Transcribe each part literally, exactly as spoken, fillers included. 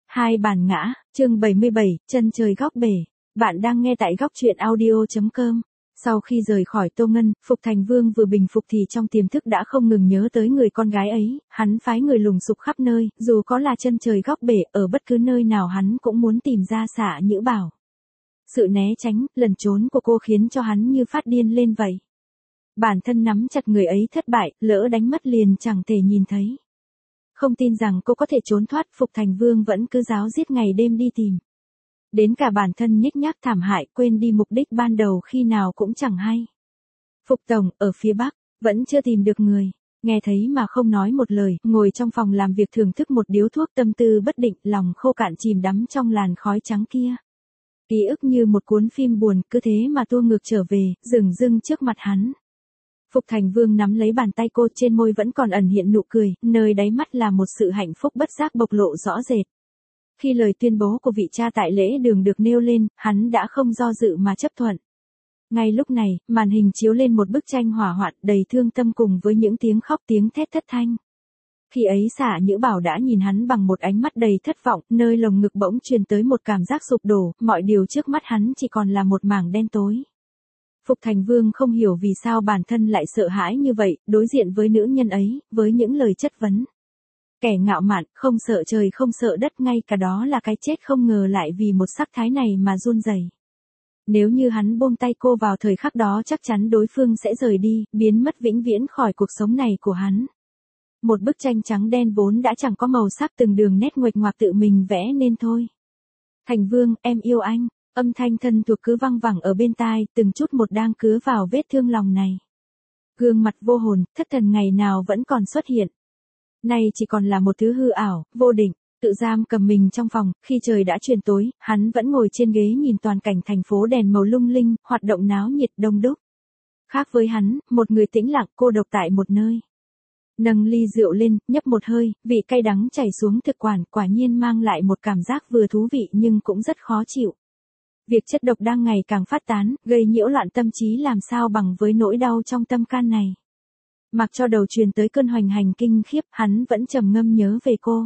Hai bản ngã, chương bảy mươi bảy, chân trời góc bể. Bạn đang nghe tại góc truyện audio chấm com. Sau khi rời khỏi Tô Ngân, Phục Thành Vương vừa bình phục thì trong tiềm thức đã không ngừng nhớ tới người con gái ấy, hắn phái người lùng sục khắp nơi, dù có là chân trời góc bể, ở bất cứ nơi nào hắn cũng muốn tìm ra Xạ Nhữ Bảo. Sự né tránh, lẩn trốn của cô khiến cho hắn như phát điên lên vậy. Bản thân nắm chặt người ấy thất bại, lỡ đánh mất liền chẳng thể nhìn thấy. Không tin rằng cô có thể trốn thoát, Phục Thành Vương vẫn cứ ráo riết ngày đêm đi tìm. Đến cả bản thân nhếch nhác thảm hại, quên đi mục đích ban đầu khi nào cũng chẳng hay. Phục Tổng, ở phía Bắc, vẫn chưa tìm được người. Nghe thấy mà không nói một lời, ngồi trong phòng làm việc thưởng thức một điếu thuốc, tâm tư bất định, lòng khô cạn chìm đắm trong làn khói trắng kia. Ký ức như một cuốn phim buồn, cứ thế mà tua ngược trở về, dửng dưng trước mặt hắn. Phục Thành Vương nắm lấy bàn tay cô, trên môi vẫn còn ẩn hiện nụ cười, nơi đáy mắt là một sự hạnh phúc bất giác bộc lộ rõ rệt. Khi lời tuyên bố của vị cha tại lễ đường được nêu lên, hắn đã không do dự mà chấp thuận. Ngay lúc này, màn hình chiếu lên một bức tranh hỏa hoạn đầy thương tâm cùng với những tiếng khóc tiếng thét thất thanh. Khi ấy Xạ Nhữ Bảo đã nhìn hắn bằng một ánh mắt đầy thất vọng, nơi lồng ngực bỗng truyền tới một cảm giác sụp đổ, mọi điều trước mắt hắn chỉ còn là một mảng đen tối. Phục Thành Vương không hiểu vì sao bản thân lại sợ hãi như vậy, đối diện với nữ nhân ấy, với những lời chất vấn. Kẻ ngạo mạn, không sợ trời không sợ đất, ngay cả đó là cái chết không ngờ lại vì một sắc thái này mà run rẩy. Nếu như hắn buông tay cô vào thời khắc đó chắc chắn đối phương sẽ rời đi, biến mất vĩnh viễn khỏi cuộc sống này của hắn. Một bức tranh trắng đen vốn đã chẳng có màu sắc, từng đường nét nguệch ngoạc tự mình vẽ nên thôi. Thành Vương, em yêu anh. Âm thanh thân thuộc cứ văng vẳng ở bên tai, từng chút một đang cứa vào vết thương lòng này. Gương mặt vô hồn, thất thần ngày nào vẫn còn xuất hiện. Nay chỉ còn là một thứ hư ảo, vô định, tự giam cầm mình trong phòng, khi trời đã chuyển tối, hắn vẫn ngồi trên ghế nhìn toàn cảnh thành phố đèn màu lung linh, hoạt động náo nhiệt đông đúc. Khác với hắn, một người tĩnh lặng cô độc tại một nơi. Nâng ly rượu lên, nhấp một hơi, vị cay đắng chảy xuống thực quản, quả nhiên mang lại một cảm giác vừa thú vị nhưng cũng rất khó chịu. Việc chất độc đang ngày càng phát tán, gây nhiễu loạn tâm trí làm sao bằng với nỗi đau trong tâm can này. Mặc cho đầu truyền tới cơn hoành hành kinh khiếp, hắn vẫn trầm ngâm nhớ về cô.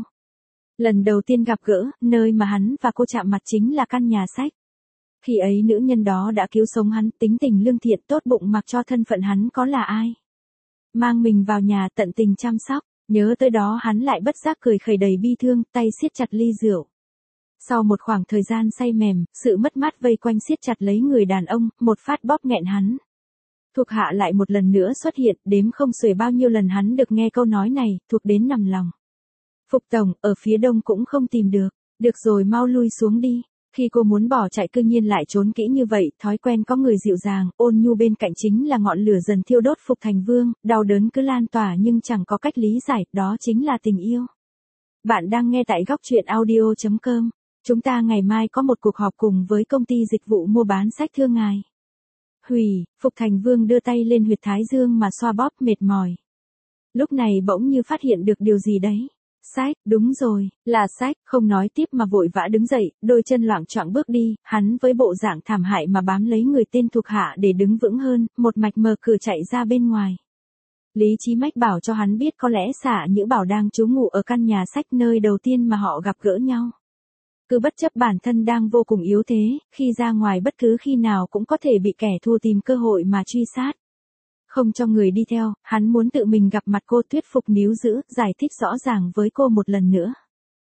Lần đầu tiên gặp gỡ, nơi mà hắn và cô chạm mặt chính là căn nhà sách. Khi ấy nữ nhân đó đã cứu sống hắn, tính tình lương thiện tốt bụng mặc cho thân phận hắn có là ai. Mang mình vào nhà tận tình chăm sóc, nhớ tới đó hắn lại bất giác cười khẩy đầy bi thương, tay siết chặt ly rượu. Sau một khoảng thời gian say mềm, sự mất mát vây quanh siết chặt lấy người đàn ông, một phát bóp nghẹn hắn. Thuộc hạ lại một lần nữa xuất hiện, đếm không xuể bao nhiêu lần hắn được nghe câu nói này, thuộc đến nằm lòng. Phục Tổng, ở phía đông cũng không tìm được, được rồi mau lui xuống đi. Khi cô muốn bỏ chạy cư nhiên lại trốn kỹ như vậy, thói quen có người dịu dàng, ôn nhu bên cạnh chính là ngọn lửa dần thiêu đốt Phục Thành Vương, đau đớn cứ lan tỏa nhưng chẳng có cách lý giải, đó chính là tình yêu. Bạn đang nghe tại góc truyện audio chấm com. Chúng ta ngày mai có một cuộc họp cùng với công ty dịch vụ mua bán sách thưa ngài. Hủy, Phục Thành Vương đưa tay lên huyệt thái dương mà xoa bóp mệt mỏi. Lúc này bỗng như phát hiện được điều gì đấy. Sách, đúng rồi, là sách, không nói tiếp mà vội vã đứng dậy, đôi chân loạng choạng bước đi, hắn với bộ dạng thảm hại mà bám lấy người tên thuộc hạ để đứng vững hơn, một mạch mở cửa chạy ra bên ngoài. Lý trí mách bảo cho hắn biết có lẽ Xạ Nhữ Bảo đang trú ngụ ở căn nhà sách nơi đầu tiên mà họ gặp gỡ nhau. Cứ bất chấp bản thân đang vô cùng yếu thế, khi ra ngoài bất cứ khi nào cũng có thể bị kẻ thù tìm cơ hội mà truy sát. Không cho người đi theo, hắn muốn tự mình gặp mặt cô, thuyết phục níu giữ, giải thích rõ ràng với cô một lần nữa.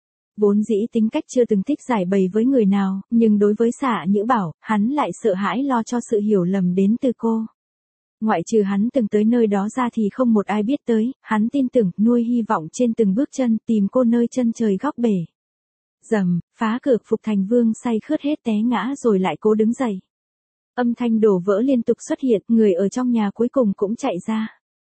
Vốn dĩ tính cách chưa từng thích giải bày với người nào, nhưng đối với Xạ Nhữ Bảo, hắn lại sợ hãi lo cho sự hiểu lầm đến từ cô. Ngoại trừ hắn từng tới nơi đó ra thì không một ai biết tới, hắn tin tưởng, nuôi hy vọng trên từng bước chân, tìm cô nơi chân trời góc bể. Rầm, phá cửa, Phục Thành Vương say khướt hết té ngã rồi lại cố đứng dậy. Âm thanh đổ vỡ liên tục xuất hiện, người ở trong nhà cuối cùng cũng chạy ra.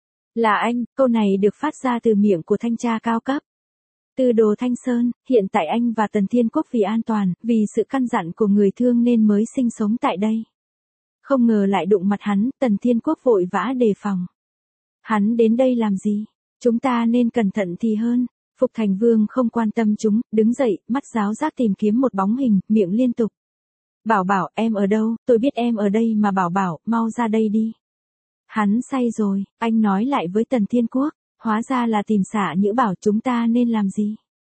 Là anh, câu này được phát ra từ miệng của thanh tra cao cấp. Từ Đồ Thanh Sơn, hiện tại anh và Tần Thiên Quốc vì an toàn, vì sự căn dặn của người thương nên mới sinh sống tại đây. Không ngờ lại đụng mặt hắn, Tần Thiên Quốc vội vã đề phòng. Hắn đến đây làm gì? Chúng ta nên cẩn thận thì hơn. Phục Thành Vương không quan tâm chúng, đứng dậy, mắt giáo giác tìm kiếm một bóng hình, miệng liên tục. Bảo Bảo, em ở đâu, tôi biết em ở đây mà Bảo Bảo, mau ra đây đi. Hắn say rồi, anh nói lại với Tần Thiên Quốc, hóa ra là tìm Xạ Nhữ Bảo, chúng ta nên làm gì?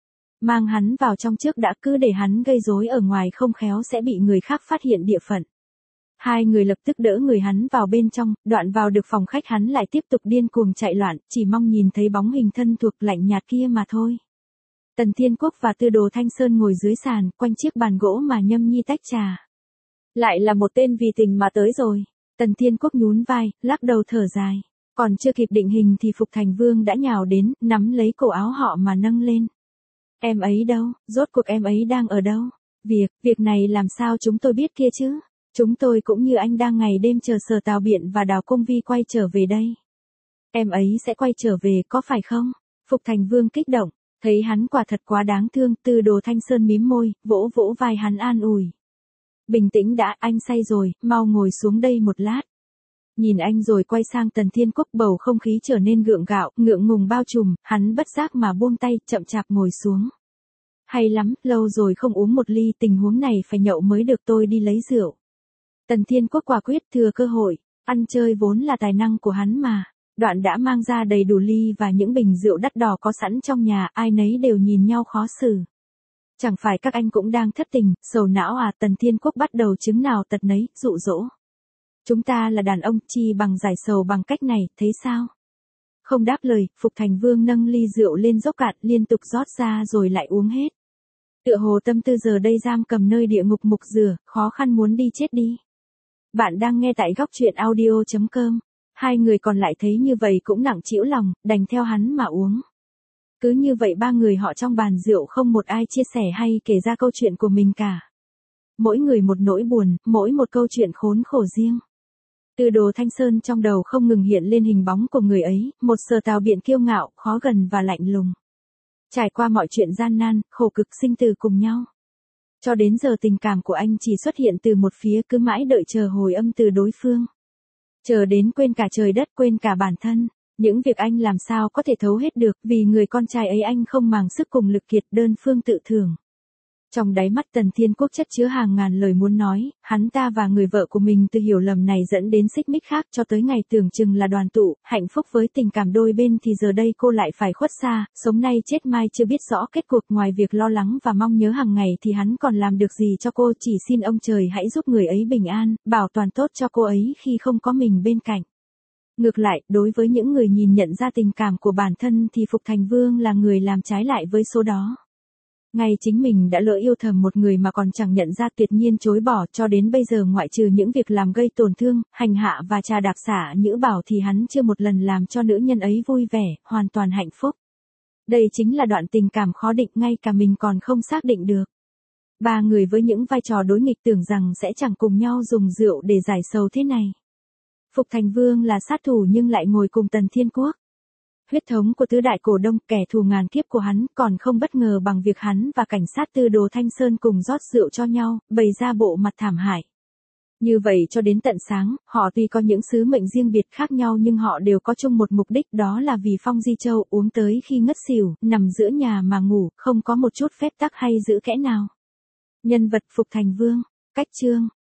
Mang hắn vào trong trước đã, cứ để hắn gây rối ở ngoài không khéo sẽ bị người khác phát hiện địa phận. Hai người lập tức đỡ người hắn vào bên trong, đoạn vào được phòng khách hắn lại tiếp tục điên cuồng chạy loạn, chỉ mong nhìn thấy bóng hình thân thuộc lạnh nhạt kia mà thôi. Tần Thiên Quốc và Tư Đồ Thanh Sơn ngồi dưới sàn, quanh chiếc bàn gỗ mà nhâm nhi tách trà. Lại là một tên vì tình mà tới rồi. Tần Thiên Quốc nhún vai, lắc đầu thở dài. Còn chưa kịp định hình thì Phục Thành Vương đã nhào đến, nắm lấy cổ áo họ mà nâng lên. Em ấy đâu, rốt cuộc em ấy đang ở đâu? Việc, việc này làm sao chúng tôi biết kia chứ? Chúng tôi cũng như anh đang ngày đêm chờ Sở Tào Biện và Đào Công Vi quay trở về đây. Em ấy sẽ quay trở về có phải không? Phục Thành Vương kích động, thấy hắn quả thật quá đáng thương, Tư Đồ Thanh Sơn mím môi, vỗ vỗ vai hắn an ủi. Bình tĩnh đã, anh say rồi, mau ngồi xuống đây một lát. Nhìn anh rồi quay sang Tần Thiên Quốc, bầu không khí trở nên gượng gạo, ngượng ngùng bao trùm, hắn bất giác mà buông tay, chậm chạp ngồi xuống. Hay lắm, lâu rồi không uống một ly, tình huống này phải nhậu mới được, tôi đi lấy rượu. Tần Thiên Quốc quả quyết thừa cơ hội, ăn chơi vốn là tài năng của hắn mà. Đoạn đã mang ra đầy đủ ly và những bình rượu đắt đỏ có sẵn trong nhà, ai nấy đều nhìn nhau khó xử. Chẳng phải các anh cũng đang thất tình, sầu não à? Tần Thiên Quốc bắt đầu chứng nào tật nấy, dụ dỗ. Chúng ta là đàn ông, chi bằng giải sầu bằng cách này, thấy sao? Không đáp lời, Phục Thành Vương nâng ly rượu lên dốc cạn, liên tục rót ra rồi lại uống hết. Tựa hồ tâm tư giờ đây giam cầm nơi địa ngục mục rửa, khó khăn muốn đi chết đi. Bạn đang nghe tại góc truyện audio chấm com. Hai người còn lại thấy như vậy cũng nặng trĩu lòng, đành theo hắn mà uống. Cứ như vậy ba người họ trong bàn rượu không một ai chia sẻ hay kể ra câu chuyện của mình cả. Mỗi người một nỗi buồn, mỗi một câu chuyện khốn khổ riêng. Tư Đồ Thanh Sơn trong đầu không ngừng hiện lên hình bóng của người ấy, một Sở Tào Biện kiêu ngạo, khó gần và lạnh lùng. Trải qua mọi chuyện gian nan, khổ cực sinh tử cùng nhau. Cho đến giờ tình cảm của anh chỉ xuất hiện từ một phía, cứ mãi đợi chờ hồi âm từ đối phương. Chờ đến quên cả trời đất, quên cả bản thân. Những việc anh làm sao có thể thấu hết được, vì người con trai ấy anh không màng sức cùng lực kiệt, đơn phương tự thưởng. Trong đáy mắt Tần Thiên Quốc chất chứa hàng ngàn lời muốn nói, hắn ta và người vợ của mình từ hiểu lầm này dẫn đến xích mích khác, cho tới ngày tưởng chừng là đoàn tụ, hạnh phúc với tình cảm đôi bên thì giờ đây cô lại phải khuất xa, sống nay chết mai chưa biết rõ kết cuộc. Ngoài việc lo lắng và mong nhớ hàng ngày thì hắn còn làm được gì cho cô? Chỉ xin ông trời hãy giúp người ấy bình an, bảo toàn tốt cho cô ấy khi không có mình bên cạnh. Ngược lại, đối với những người nhìn nhận ra tình cảm của bản thân thì Phục Thành Vương là người làm trái lại với số đó. Ngay chính mình đã lỡ yêu thầm một người mà còn chẳng nhận ra, tuyệt nhiên chối bỏ, cho đến bây giờ ngoại trừ những việc làm gây tổn thương, hành hạ và trà đạp xả nhữ bảo thì hắn chưa một lần làm cho nữ nhân ấy vui vẻ, hoàn toàn hạnh phúc. Đây chính là đoạn tình cảm khó định, ngay cả mình còn không xác định được. Ba người với những vai trò đối nghịch tưởng rằng sẽ chẳng cùng nhau dùng rượu để giải sầu thế này. Phục Thành Vương là sát thủ nhưng lại ngồi cùng Tần Thiên Quốc. Huyết thống của tứ đại cổ đông, kẻ thù ngàn kiếp của hắn, còn không bất ngờ bằng việc hắn và cảnh sát Tư Đồ Thanh Sơn cùng rót rượu cho nhau, bày ra bộ mặt thảm hại. Như vậy cho đến tận sáng, họ tuy có những sứ mệnh riêng biệt khác nhau nhưng họ đều có chung một mục đích, đó là vì Phong Di Châu uống tới khi ngất xỉu, nằm giữa nhà mà ngủ, không có một chút phép tắc hay giữ kẽ nào. Nhân vật Phục Thành Vương, cách chương.